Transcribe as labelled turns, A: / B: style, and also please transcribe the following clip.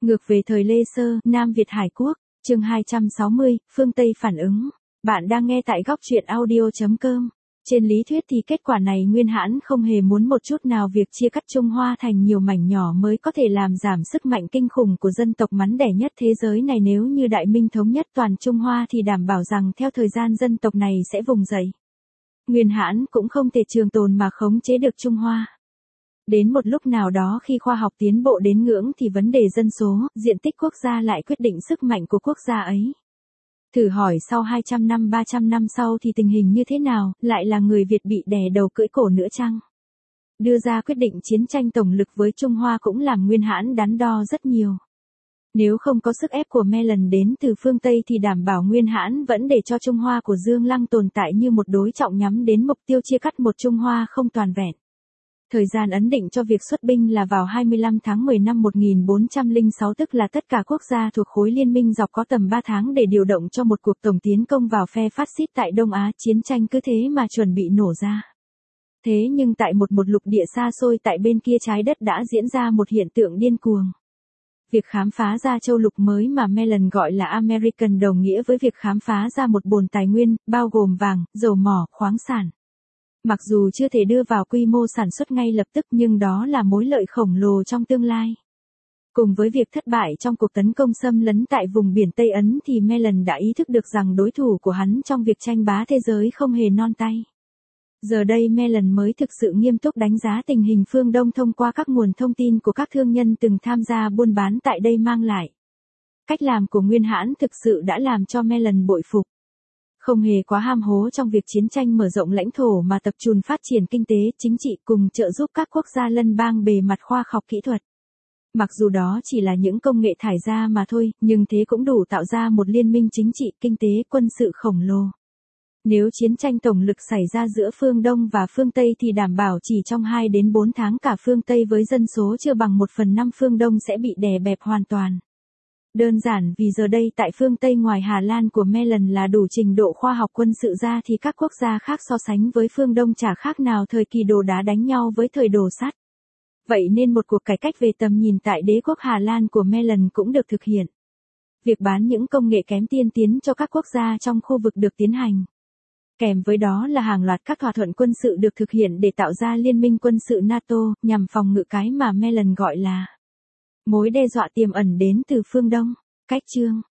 A: Ngược về thời Lê Sơ, Nam Việt Hải Quốc, chương 260, phương Tây phản ứng. Bạn đang nghe tại góc truyện audio.com. Trên lý thuyết thì kết quả này Nguyên Hãn không hề muốn một chút nào việc chia cắt Trung Hoa thành nhiều mảnh nhỏ mới có thể làm giảm sức mạnh kinh khủng của dân tộc mắn đẻ nhất thế giới này. Nếu như Đại Minh thống nhất toàn Trung Hoa thì đảm bảo rằng theo thời gian dân tộc này sẽ vùng dậy. Nguyên Hãn cũng không thể trường tồn mà khống chế được Trung Hoa. Đến một lúc nào đó khi khoa học tiến bộ đến ngưỡng thì vấn đề dân số, diện tích quốc gia lại quyết định sức mạnh của quốc gia ấy. Thử hỏi sau 200 năm 300 năm sau thì tình hình như thế nào, lại là người Việt bị đè đầu cưỡi cổ nữa chăng? Đưa ra quyết định chiến tranh tổng lực với Trung Hoa cũng làm Nguyên Hãn đắn đo rất nhiều. Nếu không có sức ép của Mellon đến từ phương Tây thì đảm bảo Nguyên Hãn vẫn để cho Trung Hoa của Dương Lăng tồn tại như một đối trọng nhắm đến mục tiêu chia cắt một Trung Hoa không toàn vẹn. Thời gian ấn định cho việc xuất binh là vào 25 tháng 10 năm 1406, tức là tất cả quốc gia thuộc khối liên minh dọc có tầm 3 tháng để điều động cho một cuộc tổng tiến công vào phe phát xít tại Đông Á. Chiến tranh cứ thế mà chuẩn bị nổ ra. Thế nhưng tại một lục địa xa xôi tại bên kia trái đất đã diễn ra một hiện tượng điên cuồng. Việc khám phá ra châu lục mới mà Mellon gọi là American đồng nghĩa với việc khám phá ra một bồn tài nguyên, bao gồm vàng, dầu mỏ, khoáng sản. Mặc dù chưa thể đưa vào quy mô sản xuất ngay lập tức nhưng đó là mối lợi khổng lồ trong tương lai. Cùng với việc thất bại trong cuộc tấn công xâm lấn tại vùng biển Tây Ấn thì Mellon đã ý thức được rằng đối thủ của hắn trong việc tranh bá thế giới không hề non tay. Giờ đây Mellon mới thực sự nghiêm túc đánh giá tình hình phương Đông thông qua các nguồn thông tin của các thương nhân từng tham gia buôn bán tại đây mang lại. Cách làm của Nguyên Hãn thực sự đã làm cho Mellon bội phục. Không hề quá ham hố trong việc chiến tranh mở rộng lãnh thổ mà tập trung phát triển kinh tế, chính trị cùng trợ giúp các quốc gia lân bang bề mặt khoa học kỹ thuật. Mặc dù đó chỉ là những công nghệ thải ra mà thôi, nhưng thế cũng đủ tạo ra một liên minh chính trị, kinh tế, quân sự khổng lồ. Nếu chiến tranh tổng lực xảy ra giữa phương Đông và phương Tây thì đảm bảo chỉ trong 2 đến 4 tháng cả phương Tây với dân số chưa bằng 1/5 phương Đông sẽ bị đè bẹp hoàn toàn. Đơn giản vì giờ đây tại phương Tây ngoài Hà Lan của Mellon là đủ trình độ khoa học quân sự ra thì các quốc gia khác so sánh với phương Đông chả khác nào thời kỳ đồ đá đánh nhau với thời đồ sắt. Vậy nên một cuộc cải cách về tầm nhìn tại đế quốc Hà Lan của Mellon cũng được thực hiện. Việc bán những công nghệ kém tiên tiến cho các quốc gia trong khu vực được tiến hành. Kèm với đó là hàng loạt các thỏa thuận quân sự được thực hiện để tạo ra liên minh quân sự NATO nhằm phòng ngự cái mà Mellon gọi là mối đe dọa tiềm ẩn đến từ phương Đông. Cách chương